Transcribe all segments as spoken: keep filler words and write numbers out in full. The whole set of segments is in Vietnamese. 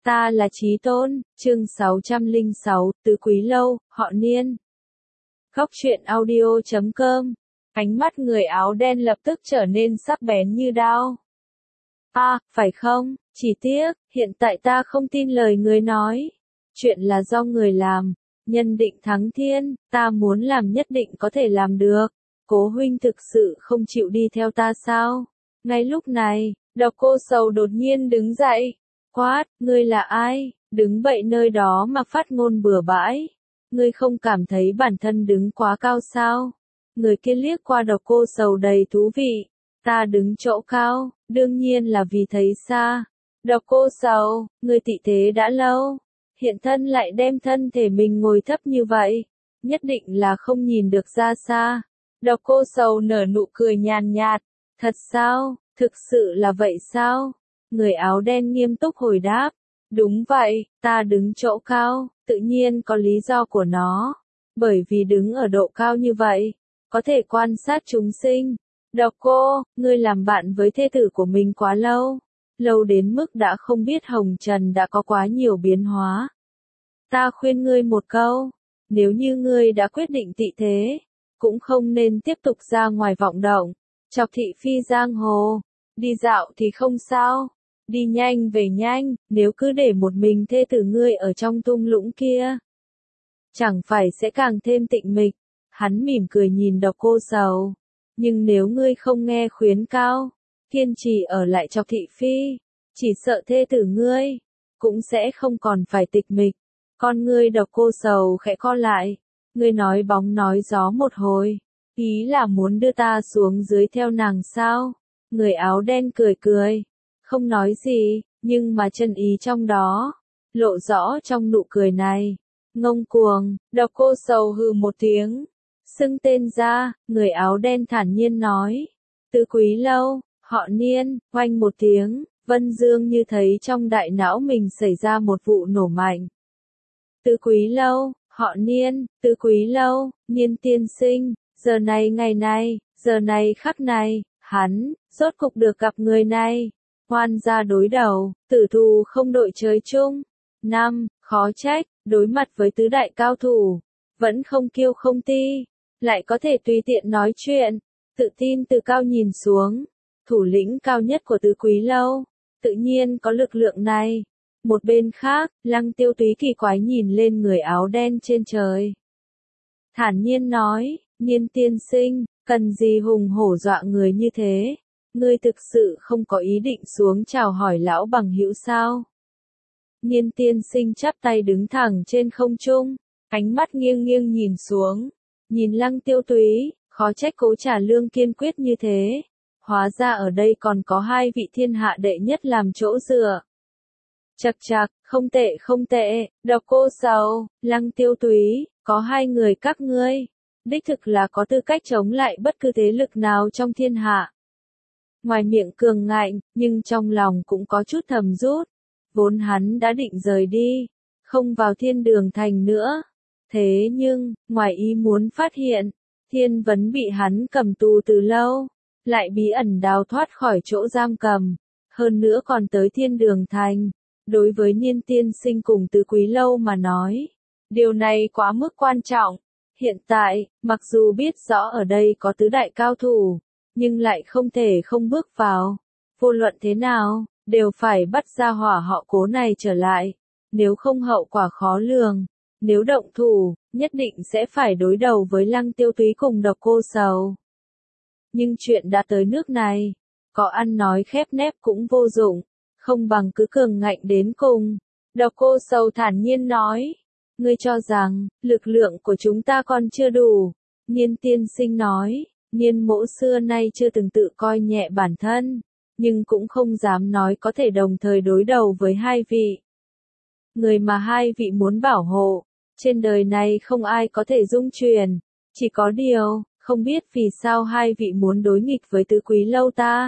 Ta là Chí Tôn, chương sáu trăm lẻ sáu, Tứ Quý Lâu, họ Niên. Góc truyện audio chấm com. Ánh mắt người áo đen lập tức trở nên sắc bén như đao. À, phải không, chỉ tiếc, hiện tại ta không tin lời người nói. Chuyện là do người làm, nhân định thắng thiên, ta muốn làm nhất định có thể làm được. Cố huynh thực sự không chịu đi theo ta sao? Ngay lúc này, Độc Cô Sầu đột nhiên đứng dậy. Quát, ngươi là ai, đứng bậy nơi đó mà phát ngôn bừa bãi. Ngươi không cảm thấy bản thân đứng quá cao sao? Người kia liếc qua Độc Cô Sầu đầy thú vị. Ta đứng chỗ cao, đương nhiên là vì thấy xa. Độc Cô Sầu, ngươi tị thế đã lâu. Hiện thân lại đem thân thể mình ngồi thấp như vậy. Nhất định là không nhìn được ra xa. Độc Cô Sầu nở nụ cười nhàn nhạt. Thật sao, thực sự là vậy sao? Người áo đen nghiêm túc hồi đáp. Đúng vậy, ta đứng chỗ cao, tự nhiên có lý do của nó. Bởi vì đứng ở độ cao như vậy, có thể quan sát chúng sinh. Độc Cô, ngươi làm bạn với thê tử của mình quá lâu. Lâu đến mức đã không biết hồng trần đã có quá nhiều biến hóa. Ta khuyên ngươi một câu, nếu như ngươi đã quyết định tị thế, cũng không nên tiếp tục ra ngoài vọng động, chọc thị phi giang hồ. Đi dạo thì không sao, đi nhanh về nhanh, nếu cứ để một mình thê tử ngươi ở trong tung lũng kia, chẳng phải sẽ càng thêm tịnh mịch. Hắn mỉm cười nhìn Độc Cô Sầu. Nhưng nếu ngươi không nghe khuyến cáo, kiên trì ở lại chọc thị phi, chỉ sợ thê tử ngươi cũng sẽ không còn phải tịch mịch. Con ngươi Độc Cô Sầu khẽ co lại, ngươi nói bóng nói gió một hồi, ý là muốn đưa ta xuống dưới theo nàng sao? Người áo đen cười cười, không nói gì, nhưng mà chân ý trong đó lộ rõ trong nụ cười này. Ngông cuồng, Độc Cô Sầu hừ một tiếng, xưng tên ra. Người áo đen thản nhiên nói, Tứ Quý Lâu, họ Niên. Oanh một tiếng, Vân Dương như thấy trong đại não mình xảy ra một vụ nổ mạnh. Tứ Quý Lâu, họ Niên, Tứ Quý Lâu, Niên tiên sinh, giờ này ngày này, giờ này khắc này, hắn rốt cục được gặp người này. Hoan gia đối đầu, tử thù không đội trời chung. Năm, khó trách, đối mặt với tứ đại cao thủ, vẫn không kiêu không ti, lại có thể tùy tiện nói chuyện, tự tin từ cao nhìn xuống. Thủ lĩnh cao nhất của Tứ Quý Lâu, tự nhiên có lực lượng này. Một bên khác, Lăng Tiêu Túy kỳ quái nhìn lên người áo đen trên trời. Thản nhiên nói, Niên tiên sinh, cần gì hùng hổ dọa người như thế? Ngươi thực sự không có ý định xuống chào hỏi lão bằng hữu sao? Niên tiên sinh chắp tay đứng thẳng trên không trung, ánh mắt nghiêng nghiêng nhìn xuống, nhìn Lăng Tiêu Túy, khó trách Cố Trà Lương kiên quyết như thế. Hóa ra ở đây còn có hai vị thiên hạ đệ nhất làm chỗ dựa. Chậc chậc, không tệ không tệ, Độc Cô Sầu, Lăng Tiêu Túy, có hai người các ngươi, đích thực là có tư cách chống lại bất cứ thế lực nào trong thiên hạ. Ngoài miệng cường ngạnh, nhưng trong lòng cũng có chút thầm rút. Vốn hắn đã định rời đi, không vào Thiên Đường Thành nữa. Thế nhưng, ngoài ý muốn phát hiện, Thiên Vấn bị hắn cầm tù từ lâu, lại bí ẩn đào thoát khỏi chỗ giam cầm, hơn nữa còn tới Thiên Đường Thành. Đối với Niên tiên sinh cùng Tứ Quý Lâu mà nói, điều này quá mức quan trọng. Hiện tại, mặc dù biết rõ ở đây có tứ đại cao thủ, nhưng lại không thể không bước vào. Vô luận thế nào, đều phải bắt ra hỏa họ Cố này trở lại. Nếu không hậu quả khó lường. Nếu động thủ, nhất định sẽ phải đối đầu với Lăng Tiêu Túy cùng Độc Cô Sầu. Nhưng chuyện đã tới nước này, có ăn nói khép nép cũng vô dụng, không bằng cứ cường ngạnh đến cùng. Độc Cô Sầu thản nhiên nói, ngươi cho rằng, lực lượng của chúng ta còn chưa đủ. Niên tiên sinh nói, Niên mỗ xưa nay chưa từng tự coi nhẹ bản thân, nhưng cũng không dám nói có thể đồng thời đối đầu với hai vị. Người mà hai vị muốn bảo hộ, trên đời này không ai có thể dung truyền, chỉ có điều, không biết vì sao hai vị muốn đối nghịch với Tứ Quý Lâu ta.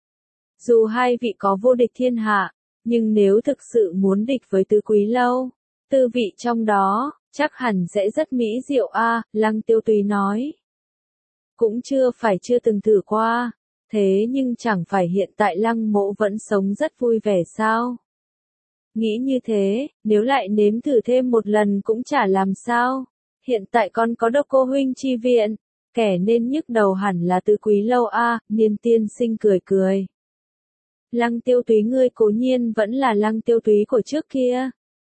Dù hai vị có vô địch thiên hạ, nhưng nếu thực sự muốn địch với Tứ Quý Lâu, tư vị trong đó, chắc hẳn sẽ rất mỹ diệu a. Lăng Tiêu Túy nói. Cũng chưa phải chưa từng thử qua, thế nhưng chẳng phải hiện tại Lăng mỗ vẫn sống rất vui vẻ sao? Nghĩ như thế, nếu lại nếm thử thêm một lần cũng chả làm sao. Hiện tại con có Độc Cô huynh chi viện, kẻ nên nhức đầu hẳn là Tứ Quý Lâu a, Niên tiên sinh cười cười. Lăng Tiêu Túy ngươi cố nhiên vẫn là Lăng Tiêu Túy của trước kia.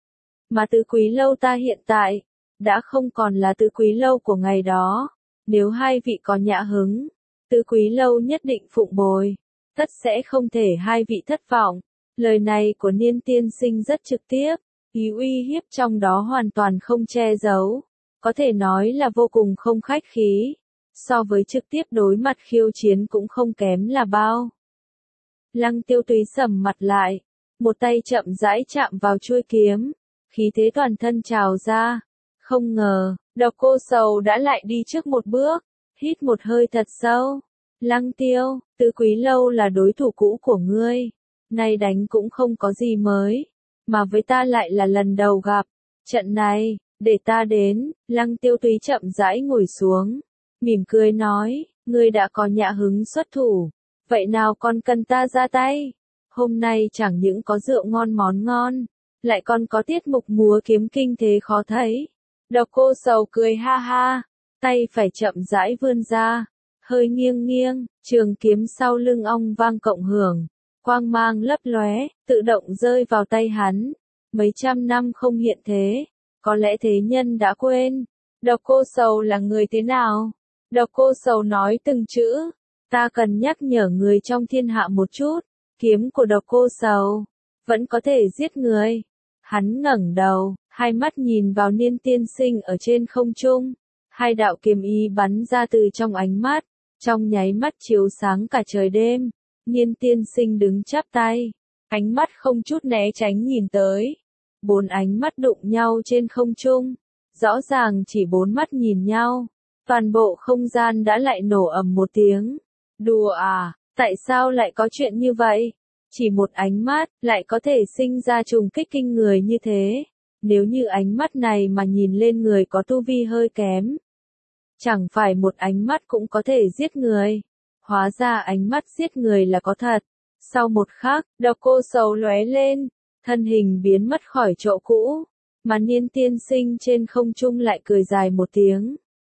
Mà Tứ Quý Lâu ta hiện tại, đã không còn là Tứ Quý Lâu của ngày đó. Nếu hai vị có nhã hứng, Tứ Quý Lâu nhất định phụng bồi, tất sẽ không thể hai vị thất vọng. Lời này của Niên tiên sinh rất trực tiếp, ý uy hiếp trong đó hoàn toàn không che giấu, có thể nói là vô cùng không khách khí, so với trực tiếp đối mặt khiêu chiến cũng không kém là bao. Lăng Tiêu Túy sầm mặt lại, một tay chậm rãi chạm vào chuôi kiếm, khí thế toàn thân trào ra. Không ngờ, Độc Cô Sầu đã lại đi trước một bước, hít một hơi thật sâu. Lăng Tiêu, Tứ Quý Lâu là đối thủ cũ của ngươi, nay đánh cũng không có gì mới, mà với ta lại là lần đầu gặp. Trận này, để ta đến. Lăng Tiêu Túy chậm rãi ngồi xuống, mỉm cười nói, ngươi đã có nhã hứng xuất thủ, vậy nào còn cần ta ra tay? Hôm nay chẳng những có rượu ngon món ngon, lại còn có tiết mục múa kiếm kinh thế khó thấy. Độc Cô Sầu cười ha ha, tay phải chậm rãi vươn ra, hơi nghiêng nghiêng, trường kiếm sau lưng ong vang cộng hưởng, quang mang lấp lóe, tự động rơi vào tay hắn. Mấy trăm năm không hiện thế, có lẽ thế nhân đã quên. Độc Cô Sầu là người thế nào? Độc Cô Sầu nói từng chữ, ta cần nhắc nhở người trong thiên hạ một chút, kiếm của Độc Cô Sầu vẫn có thể giết người. Hắn ngẩng đầu, hai mắt nhìn vào Niên tiên sinh ở trên không trung, hai đạo kiếm ý bắn ra từ trong ánh mắt, trong nháy mắt chiếu sáng cả trời đêm. Niên tiên sinh đứng chắp tay, ánh mắt không chút né tránh nhìn tới. Bốn ánh mắt đụng nhau trên không trung, rõ ràng chỉ bốn mắt nhìn nhau, toàn bộ không gian đã lại nổ ầm một tiếng. Đùa à, tại sao lại có chuyện như vậy? Chỉ một ánh mắt, lại có thể sinh ra trùng kích kinh người như thế. Nếu như ánh mắt này mà nhìn lên người có tu vi hơi kém, chẳng phải một ánh mắt cũng có thể giết người. Hóa ra ánh mắt giết người là có thật. Sau một khắc, Độc Cô Sầu lóe lên, thân hình biến mất khỏi chỗ cũ, mà Niên tiên sinh trên không trung lại cười dài một tiếng.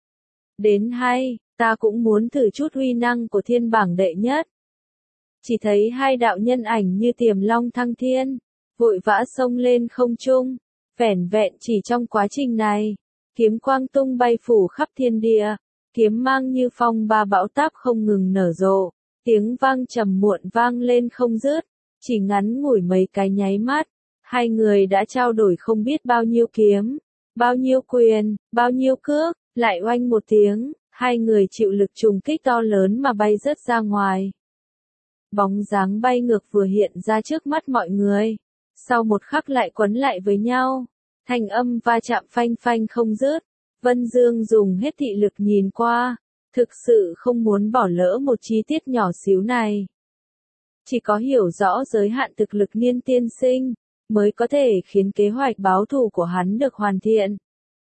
Đến hay, ta cũng muốn thử chút uy năng của thiên bảng đệ nhất. Chỉ thấy hai đạo nhân ảnh như tiềm long thăng thiên, vội vã xông lên không trung, vẻn vẹn chỉ trong quá trình này, kiếm quang tung bay phủ khắp thiên địa, kiếm mang như phong ba bão táp không ngừng nở rộ, tiếng vang trầm muộn vang lên không dứt, chỉ ngắn ngủi mấy cái nháy mắt, hai người đã trao đổi không biết bao nhiêu kiếm, bao nhiêu quyền, bao nhiêu cước, lại oanh một tiếng, hai người chịu lực trùng kích to lớn mà bay rớt ra ngoài. Bóng dáng bay ngược vừa hiện ra trước mắt mọi người, sau một khắc lại quấn lại với nhau, thanh âm va chạm phanh phanh không dứt. Vân Dương dùng hết thị lực nhìn qua, thực sự không muốn bỏ lỡ một chi tiết nhỏ xíu này. Chỉ có hiểu rõ giới hạn thực lực Niên tiên sinh, mới có thể khiến kế hoạch báo thù của hắn được hoàn thiện.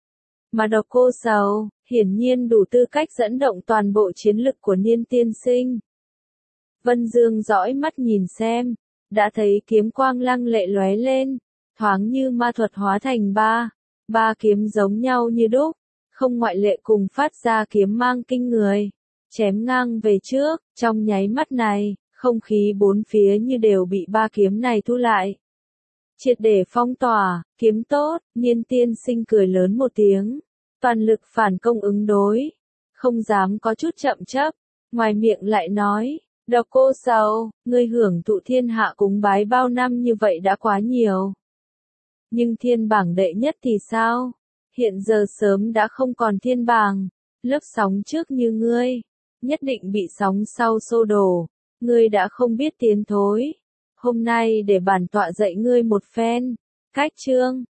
Mà Độc Cô Sầu, hiển nhiên đủ tư cách dẫn động toàn bộ chiến lực của Niên tiên sinh. Vân Dương dõi mắt nhìn xem, đã thấy kiếm quang lăng lệ lóe lên, thoáng như ma thuật hóa thành ba, ba kiếm giống nhau như đúc, không ngoại lệ cùng phát ra kiếm mang kinh người, chém ngang về trước. Trong nháy mắt này, không khí bốn phía như đều bị ba kiếm này thu lại, triệt để phong tỏa. Kiếm tốt. Niên tiên sinh cười lớn một tiếng, toàn lực phản công ứng đối, không dám có chút chậm chấp, ngoài miệng lại nói, Độc Cô Sầu, ngươi hưởng thụ thiên hạ cúng bái bao năm như vậy đã quá nhiều. Nhưng thiên bảng đệ nhất thì sao? Hiện giờ sớm đã không còn thiên bảng, lớp sóng trước như ngươi, nhất định bị sóng sau xô đổ, ngươi đã không biết tiến thối. Hôm nay để bản tọa dạy ngươi một phen, cách chương.